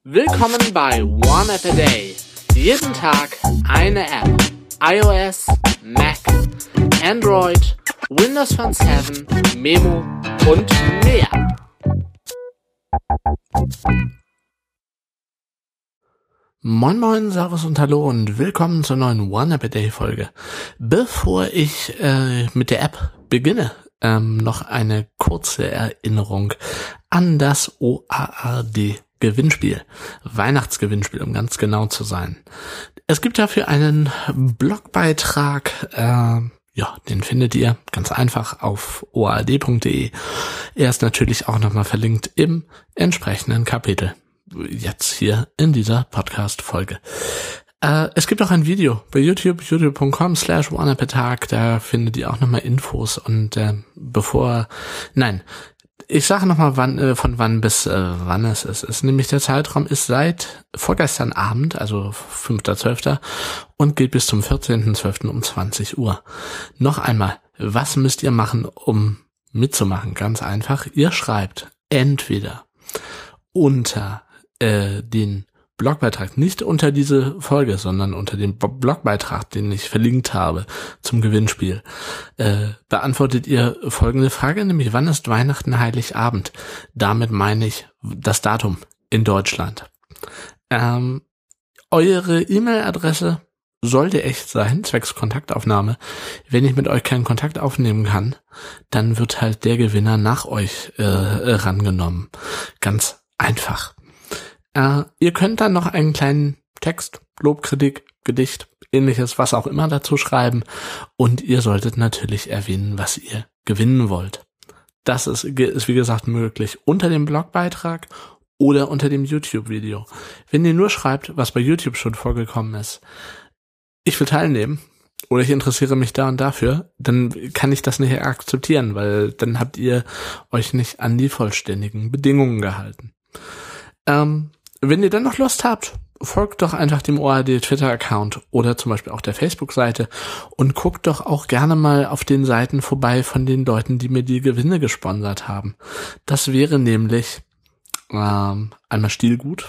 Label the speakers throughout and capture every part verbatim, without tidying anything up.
Speaker 1: Willkommen bei One App a Day. Jeden Tag eine App. iOS, Mac, Android, Windows Phone sieben, Memo und mehr. Moin Moin, Servus und Hallo und willkommen zur neuen One App a Day Folge. Bevor ich äh, mit der App beginne, ähm, noch eine kurze Erinnerung an das O A A D Gewinnspiel, Weihnachtsgewinnspiel, um ganz genau zu sein. Es gibt dafür einen Blogbeitrag, äh, ja, den findet ihr ganz einfach auf o a a d punkt d e. Er ist natürlich auch nochmal verlinkt im entsprechenden Kapitel, jetzt hier in dieser Podcast-Folge. Äh, es gibt auch ein Video bei YouTube, youtube punkt com slash one app a tag, da findet ihr auch nochmal Infos und äh, bevor, nein, ich sage nochmal, wann, äh, von wann bis äh, wann es ist. Es ist nämlich der Zeitraum ist seit vorgestern Abend, also fünfter zwölfter und geht bis zum vierzehnten zwölften um zwanzig Uhr. Noch einmal, was müsst ihr machen, um mitzumachen? Ganz einfach, ihr schreibt entweder unter äh, den Blogbeitrag, nicht unter diese Folge, sondern unter dem Blogbeitrag, den ich verlinkt habe zum Gewinnspiel, äh, beantwortet ihr folgende Frage, nämlich wann ist Weihnachten, Heiligabend? Damit meine ich das Datum in Deutschland. Ähm, eure E-Mail-Adresse sollte echt sein, zwecks Kontaktaufnahme. Wenn ich mit euch keinen Kontakt aufnehmen kann, dann wird halt der Gewinner nach euch äh, rangenommen. Ganz einfach. Uh, ihr könnt dann noch einen kleinen Text, Lob, Kritik, Gedicht, ähnliches, was auch immer dazu schreiben und ihr solltet natürlich erwähnen, was ihr gewinnen wollt. Das ist, ist wie gesagt möglich unter dem Blogbeitrag oder unter dem YouTube-Video. Wenn ihr nur schreibt, was bei YouTube schon vorgekommen ist, ich will teilnehmen oder ich interessiere mich da und dafür, dann kann ich das nicht akzeptieren, weil dann habt ihr euch nicht an die vollständigen Bedingungen gehalten. Ähm, Wenn ihr dann noch Lust habt, folgt doch einfach dem O A A D Twitter-Account oder zum Beispiel auch der Facebook-Seite und guckt doch auch gerne mal auf den Seiten vorbei von den Leuten, die mir die Gewinne gesponsert haben. Das wäre nämlich ähm, einmal Stielgut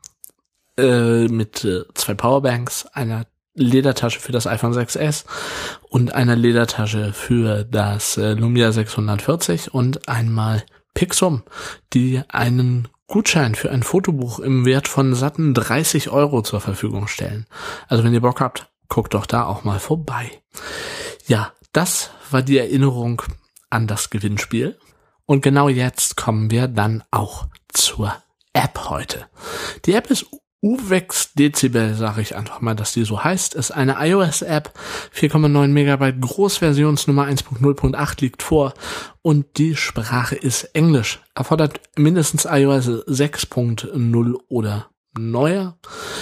Speaker 1: äh, mit äh, zwei Powerbanks, einer Ledertasche für das iPhone sechs S und einer Ledertasche für das äh, Lumia sechshundertvierzig und einmal Pixum, die einen Gutschein für ein Fotobuch im Wert von satten dreißig Euro zur Verfügung stellen. Also wenn ihr Bock habt, guckt doch da auch mal vorbei. Ja, das war die Erinnerung an das Gewinnspiel. Und genau jetzt kommen wir dann auch zur App heute. Die App ist Uvex Dezibel, sage ich einfach mal, dass die so heißt, ist eine iOS-App, vier Komma neun Megabyte groß, Versionsnummer eins Punkt null Punkt acht liegt vor und die Sprache ist Englisch. Erfordert mindestens iOS sechs Punkt null oder neuer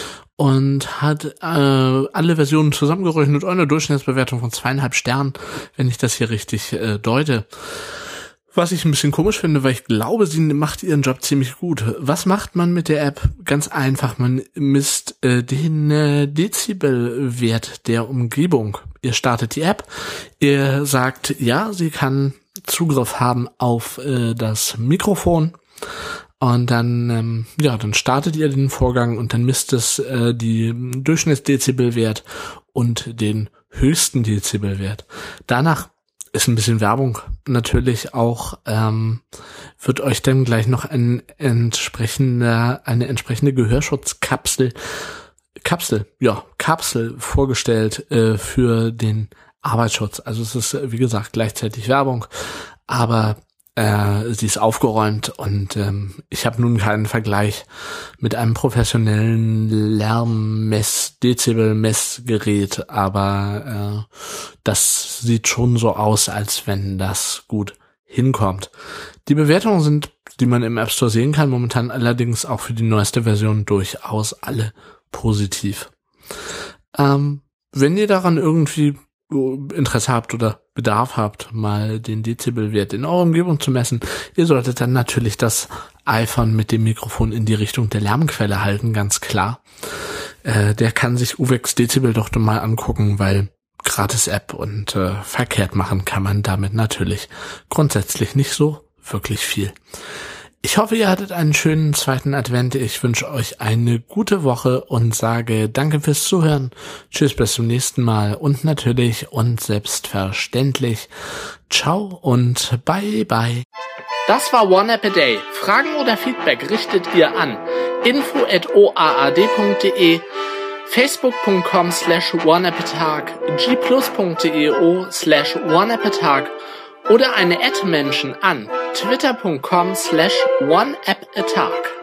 Speaker 1: und hat äh, alle Versionen zusammengerechnet, eine Durchschnittsbewertung von zweieinhalb Sternen, wenn ich das hier richtig äh, deute. Was ich ein bisschen komisch finde, weil ich glaube, sie macht ihren Job ziemlich gut. Was macht man mit der App? Ganz einfach, man misst äh, den äh, Dezibelwert der Umgebung. Ihr startet die App, ihr sagt, ja, sie kann Zugriff haben auf äh, das Mikrofon und dann, ähm, ja, dann startet ihr den Vorgang und dann misst es äh, die Durchschnittsdezibelwert und den höchsten Dezibelwert. Danach ist ein bisschen Werbung natürlich auch, ähm, wird euch dann gleich noch ein entsprechender, eine entsprechende Gehörschutzkapsel, Kapsel, ja, Kapsel vorgestellt äh, für den Arbeitsschutz. Also es ist, wie gesagt, gleichzeitig Werbung, aber äh, sie ist aufgeräumt und ähm, ich habe nun keinen Vergleich mit einem professionellen Lärmmess, Dezibel-Messgerät, aber äh, das sieht schon so aus, als wenn das gut hinkommt. Die Bewertungen sind, die man im App Store sehen kann, momentan allerdings auch für die neueste Version durchaus alle positiv. Ähm, wenn ihr daran irgendwie Interesse habt oder Bedarf habt, mal den Dezibelwert in eurer Umgebung zu messen, ihr solltet dann natürlich das iPhone mit dem Mikrofon in die Richtung der Lärmquelle halten, ganz klar. Äh, der kann sich Uvex Dezibel doch mal angucken, weil Gratis-App und äh, verkehrt machen kann man damit natürlich grundsätzlich nicht so wirklich viel. Ich hoffe, ihr hattet einen schönen zweiten Advent. Ich wünsche euch eine gute Woche und sage danke fürs Zuhören. Tschüss, bis zum nächsten Mal und natürlich und selbstverständlich ciao und bye bye. Das war One App a Day. Fragen oder Feedback richtet ihr an info at o a a d punkt d e, facebook.com slash oneappatag, gplus.deo slash oneappatag oder eine Ad-Menschen an twitter.com slash oneappatag.